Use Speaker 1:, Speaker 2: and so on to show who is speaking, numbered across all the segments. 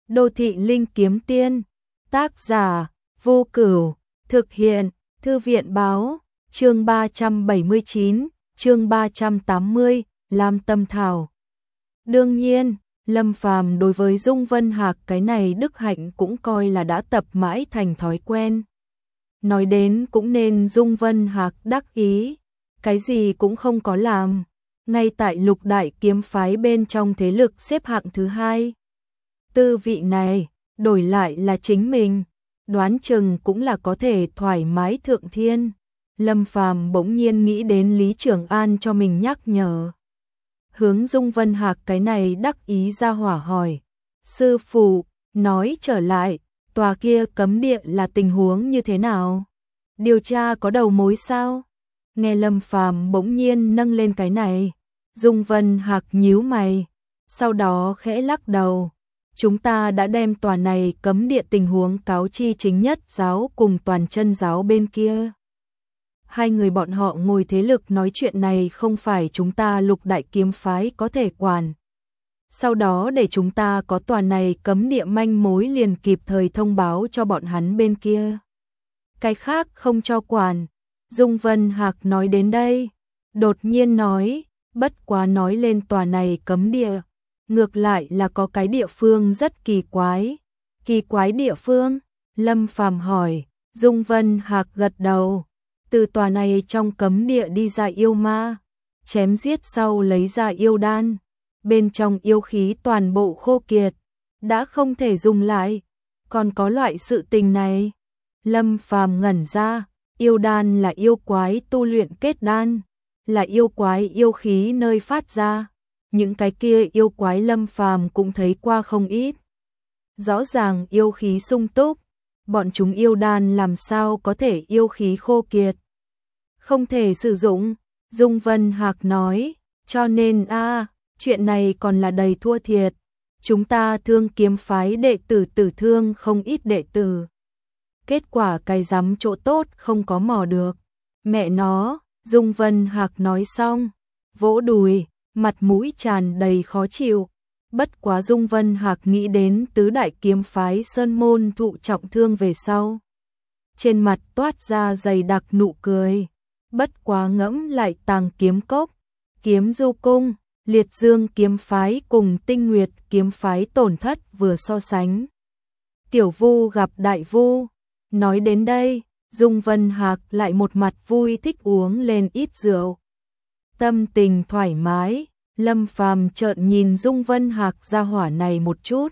Speaker 1: Đô thị linh kiếm tiên, tác giả, Vô Cửu, thực hiện, Thư viện báo, chương 379, chương 380, Lam Tâm Thảo. Đương nhiên, Lâm Phàm đối với Dung Vân Hạc cái này đức hạnh cũng coi là đã tập mãi thành thói quen. Nói đến cũng nên Dung Vân Hạc đắc ý, cái gì cũng không có làm, ngay tại Lục Đại kiếm phái bên trong thế lực xếp hạng thứ 2. Tư vị này, đổi lại là chính mình, đoán chừng cũng là có thể thoải mái thượng thiên. Lâm Phàm bỗng nhiên nghĩ đến Lý Trường An cho mình nhắc nhở. Hướng Dung Vân Hạc cái này đắc ý ra hỏa hỏi. Sư phụ, nói trở lại, tòa kia cấm địa là tình huống như thế nào? Điều tra có đầu mối sao? Nghe Lâm Phàm bỗng nhiên nâng lên cái này, Dung Vân Hạc nhíu mày, sau đó khẽ lắc đầu. Chúng ta đã đem tòa này cấm địa tình huống cáo chi chính nhất giáo cùng toàn chân giáo bên kia. Hai người bọn họ ngồi thế lực nói chuyện này không phải chúng ta Lục Đại kiếm phái có thể quản. Sau đó để chúng ta có tòa này cấm địa manh mối liền kịp thời thông báo cho bọn hắn bên kia. Cái khác không cho quản. Dung Vân Hạc nói đến đây, đột nhiên nói, bất quá nói lên tòa này cấm địa. Ngược lại là có cái địa phương rất kỳ quái. Kỳ quái địa phương? Lâm Phàm hỏi. Dung Vân Hạc gật đầu. Từ tòa này trong cấm địa đi ra yêu ma, chém giết sau lấy ra yêu đan, bên trong yêu khí toàn bộ khô kiệt, đã không thể dùng lại. Còn có loại sự tình này? Lâm Phàm ngẩn ra, yêu đan là yêu quái tu luyện kết đan, là yêu quái yêu khí nơi phát ra. Những cái kia yêu quái Lâm Phàm cũng thấy qua không ít. Rõ ràng yêu khí sung túc, bọn chúng yêu đan làm sao có thể yêu khí khô kiệt. Không thể sử dụng, Dung Vân Hạc nói, cho nên chuyện này còn là đầy thua thiệt. Chúng ta Thương kiếm phái đệ tử tử thương không ít đệ tử. Kết quả cái rắm chỗ tốt không có mò được. Mẹ nó, Dung Vân Hạc nói xong, vỗ đùi, mặt mũi tràn đầy khó chịu. Bất quá Dung Vân Hạc nghĩ đến tứ đại kiếm phái sơn môn thụ trọng thương về sau. Trên mặt toát ra dày đặc nụ cười. Bất quá ngẫm lại Tàng kiếm cốc, Kiếm du cung, Liệt Dương kiếm phái cùng Tinh Nguyệt kiếm phái tổn thất vừa so sánh. Tiểu Vu gặp đại vu. Nói đến đây, Dung Vân Hạc lại một mặt vui thích uống lên ít rượu. Tâm tình thoải mái, Lâm Phàm trợn nhìn Dung Vân Hạc ra hỏa này một chút.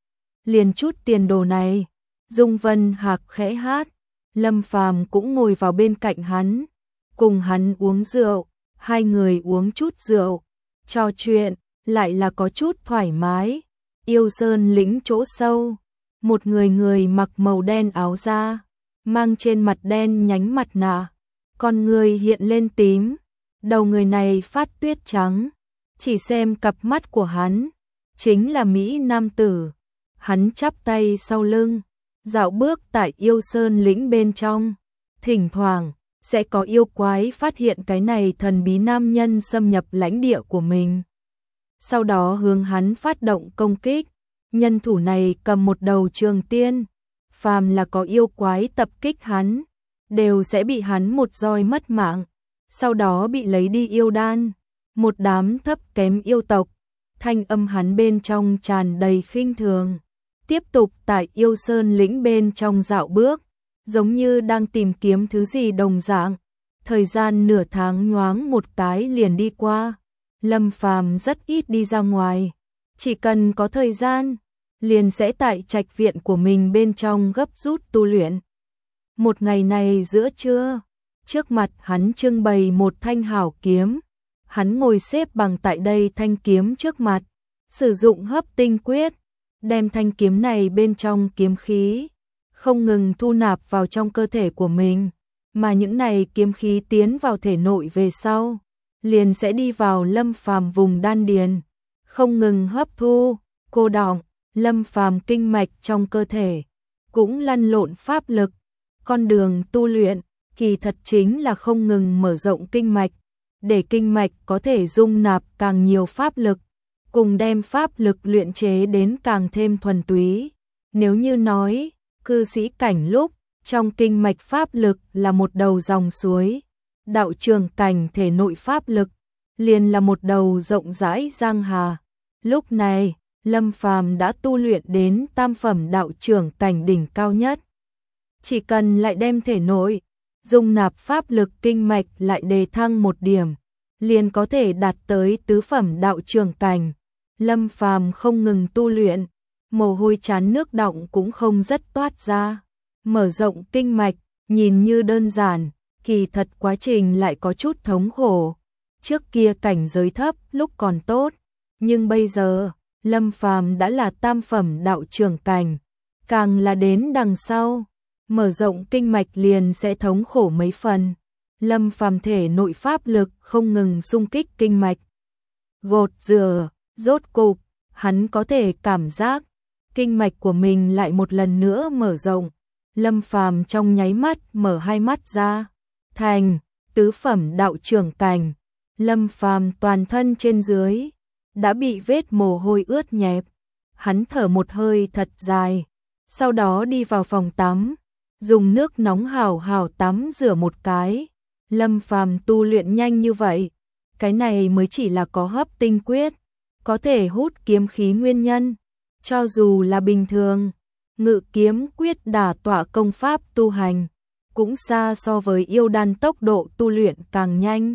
Speaker 1: Liền chút tiền đồ này, Dung Vân Hạc khẽ hát, Lâm Phàm cũng ngồi vào bên cạnh hắn, cùng hắn uống rượu, hai người uống chút rượu, trò chuyện, lại là có chút thoải mái. Yêu Sơn lĩnh chỗ sâu, một người mặc màu đen áo da, mang trên mặt đen nhánh mặt nạ, con người hiện lên tím, đầu người này phát tuyết trắng, chỉ xem cặp mắt của hắn, chính là Mỹ nam tử. Hắn chắp tay sau lưng, dạo bước tại Yêu Sơn lĩnh bên trong, thỉnh thoảng sẽ có yêu quái phát hiện cái này thần bí nam nhân xâm nhập lãnh địa của mình. Sau đó hướng hắn phát động công kích, nhân thủ này cầm một đầu trường tiên, phàm là có yêu quái tập kích hắn, đều sẽ bị hắn một roi mất mạng, sau đó bị lấy đi yêu đan. Một đám thấp kém yêu tộc, thanh âm hắn bên trong tràn đầy khinh thường. Tiếp tục tại Yêu Sơn lĩnh bên trong dạo bước, giống như đang tìm kiếm thứ gì đồng dạng. Thời gian nửa tháng nhoáng một cái liền đi qua. Lâm Phàm rất ít đi ra ngoài, chỉ cần có thời gian, liền sẽ tại trạch viện của mình bên trong gấp rút tu luyện. Một ngày này giữa trưa, trước mặt hắn trưng bày một thanh hảo kiếm. Hắn ngồi xếp bằng tại đây thanh kiếm trước mặt, sử dụng hấp tinh quyết, đem thanh kiếm này bên trong kiếm khí, không ngừng thu nạp vào trong cơ thể của mình, mà những này kiếm khí tiến vào thể nội về sau, liền sẽ đi vào Lâm Phàm vùng đan điền, không ngừng hấp thu, cô đọng, Lâm Phàm kinh mạch trong cơ thể, cũng lăn lộn pháp lực, con đường tu luyện, kỳ thật chính là không ngừng mở rộng kinh mạch, để kinh mạch có thể dung nạp càng nhiều pháp lực, cùng đem pháp lực luyện chế đến càng thêm thuần túy. Nếu như nói, cư sĩ cảnh lúc, trong kinh mạch pháp lực là một đầu dòng suối, đạo trường cảnh thể nội pháp lực, liền là một đầu rộng rãi giang hà. Lúc này, Lâm Phàm đã tu luyện đến tam phẩm đạo trưởng cảnh đỉnh cao nhất. Chỉ cần lại đem thể nội, dung nạp pháp lực kinh mạch lại đề thăng một điểm, liền có thể đạt tới tứ phẩm đạo trưởng cảnh. Lâm Phàm không ngừng tu luyện, mồ hôi trán nước đọng cũng không rất toát ra. Mở rộng kinh mạch, nhìn như đơn giản, kỳ thật quá trình lại có chút thống khổ. Trước kia cảnh giới thấp lúc còn tốt, nhưng bây giờ, Lâm Phàm đã là tam phẩm đạo trưởng cảnh, càng là đến đằng sau, mở rộng kinh mạch liền sẽ thống khổ mấy phần. Lâm Phàm thể nội pháp lực không ngừng xung kích kinh mạch, gột rửa, rốt cục, hắn có thể cảm giác kinh mạch của mình lại một lần nữa mở rộng. Lâm Phàm trong nháy mắt mở hai mắt ra, thành tứ phẩm đạo trưởng cảnh. Lâm Phàm toàn thân trên dưới đã bị vết mồ hôi ướt nhẹp. Hắn thở một hơi thật dài, sau đó đi vào phòng tắm, dùng nước nóng hào hào tắm rửa một cái. Lâm Phàm tu luyện nhanh như vậy, cái này mới chỉ là có hấp tinh quyết, có thể hút kiếm khí nguyên nhân. Cho dù là bình thường, ngự kiếm quyết đả tọa công pháp tu hành, cũng xa so với yêu đan tốc độ tu luyện càng nhanh.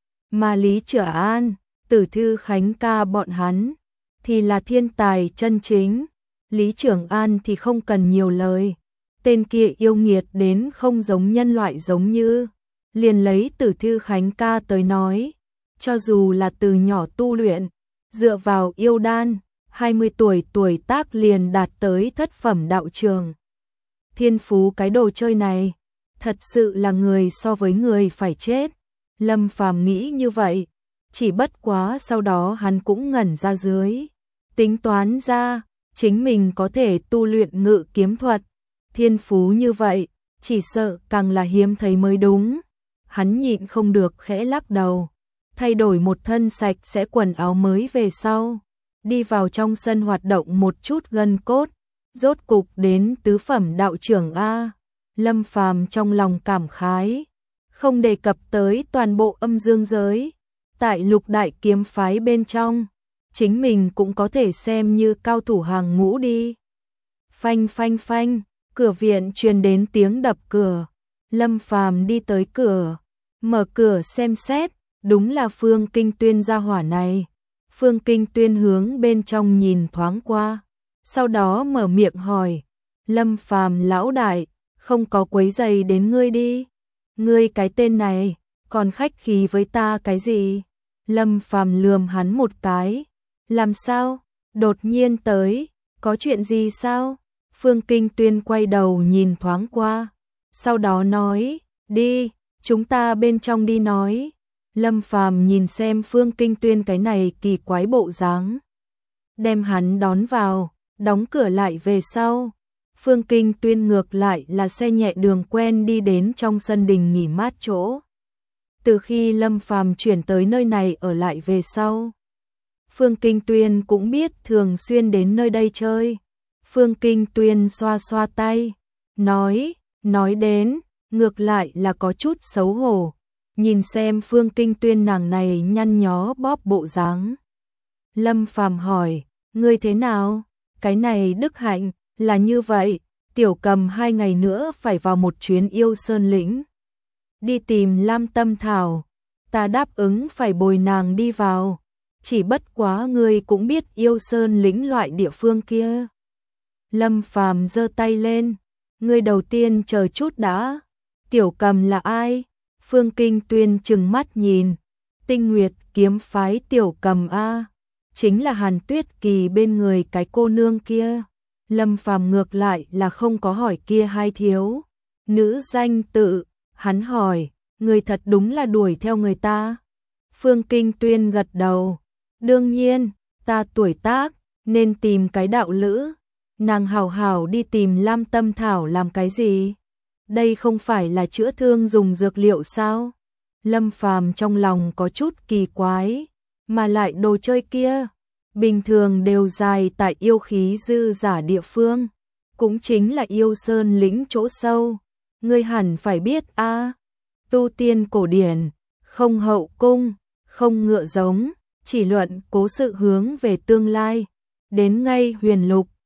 Speaker 1: Mà Lý Chửa An, Tử Thư Khánh Ca bọn hắn, thì là thiên tài chân chính. Lý Trường An thì không cần nhiều lời, tên kia yêu nghiệt đến không giống nhân loại giống như. Liền lấy Tử Thư Khánh Ca tới nói, cho dù là từ nhỏ tu luyện, dựa vào yêu đan, 20 tuổi tác liền đạt tới thất phẩm đạo trường. Thiên phú cái đồ chơi này, thật sự là người so với người phải chết. Lâm Phàm nghĩ như vậy, chỉ bất quá sau đó hắn cũng ngẩn ra dưới. Tính toán ra, chính mình có thể tu luyện ngự kiếm thuật. Thiên phú như vậy, chỉ sợ càng là hiếm thấy mới đúng. Hắn nhịn không được khẽ lắc đầu, thay đổi một thân sạch sẽ quần áo mới về sau. Đi vào trong sân hoạt động một chút gân cốt, rốt cục đến tứ phẩm đạo trưởng A. Lâm Phàm trong lòng cảm khái, không đề cập tới toàn bộ âm dương giới. Tại Lục Đại kiếm phái bên trong, chính mình cũng có thể xem như cao thủ hàng ngũ đi. Phanh phanh phanh, cửa viện truyền đến tiếng đập cửa. Lâm Phàm đi tới cửa, mở cửa xem xét, đúng là Phương Kinh Tuyên gia hỏa này. Phương Kinh Tuyên hướng bên trong nhìn thoáng qua, sau đó mở miệng hỏi, Lâm Phàm lão đại, không có quấy rầy đến ngươi đi. Ngươi cái tên này, còn khách khí với ta cái gì? Lâm Phàm lườm hắn một cái, làm sao? Đột nhiên tới, có chuyện gì sao? Phương Kinh Tuyên quay đầu nhìn thoáng qua, sau đó nói, đi, chúng ta bên trong đi nói. Lâm Phàm nhìn xem Phương Kinh Tuyên cái này kỳ quái bộ dáng, đem hắn đón vào, đóng cửa lại về sau. Phương Kinh Tuyên ngược lại là xe nhẹ đường quen đi đến trong sân đình nghỉ mát chỗ. Từ khi Lâm Phàm chuyển tới nơi này ở lại về sau, Phương Kinh Tuyên cũng biết thường xuyên đến nơi đây chơi. Phương Kinh Tuyên xoa xoa tay, nói đến, ngược lại là có chút xấu hổ. Nhìn xem Phương Kinh Tuyên nàng này nhăn nhó bóp bộ dáng. Lâm Phàm hỏi, ngươi thế nào? Cái này đức hạnh, là như vậy, Tiểu Cầm 2 ngày nữa phải vào một chuyến yêu sơn lĩnh. Đi tìm Lam Tâm Thảo, ta đáp ứng phải bồi nàng đi vào. Chỉ bất quá ngươi cũng biết yêu sơn lĩnh loại địa phương kia. Lâm Phàm giơ tay lên, ngươi đầu tiên chờ chút đã. Tiểu Cầm là ai? Phương Kinh Tuyên trừng mắt nhìn, Tinh Nguyệt kiếm phái Tiểu Cầm A, chính là Hàn Tuyết Kỳ bên người cái cô nương kia. Lâm Phàm ngược lại là không có hỏi kia hai thiếu nữ danh tự, hắn hỏi, người thật đúng là đuổi theo người ta. Phương Kinh Tuyên gật đầu, đương nhiên, ta tuổi tác, nên tìm cái đạo lữ, nàng hảo hảo đi tìm Lam Tâm Thảo làm cái gì? Đây không phải là chữa thương dùng dược liệu sao? Lâm Phàm trong lòng có chút kỳ quái, mà lại đồ chơi kia, bình thường đều dài tại yêu khí dư giả địa phương, cũng chính là yêu sơn lĩnh chỗ sâu. Ngươi hẳn phải biết a, tu tiên cổ điển, không hậu cung, không ngựa giống, chỉ luận cố sự hướng về tương lai. Đến ngay huyền lục,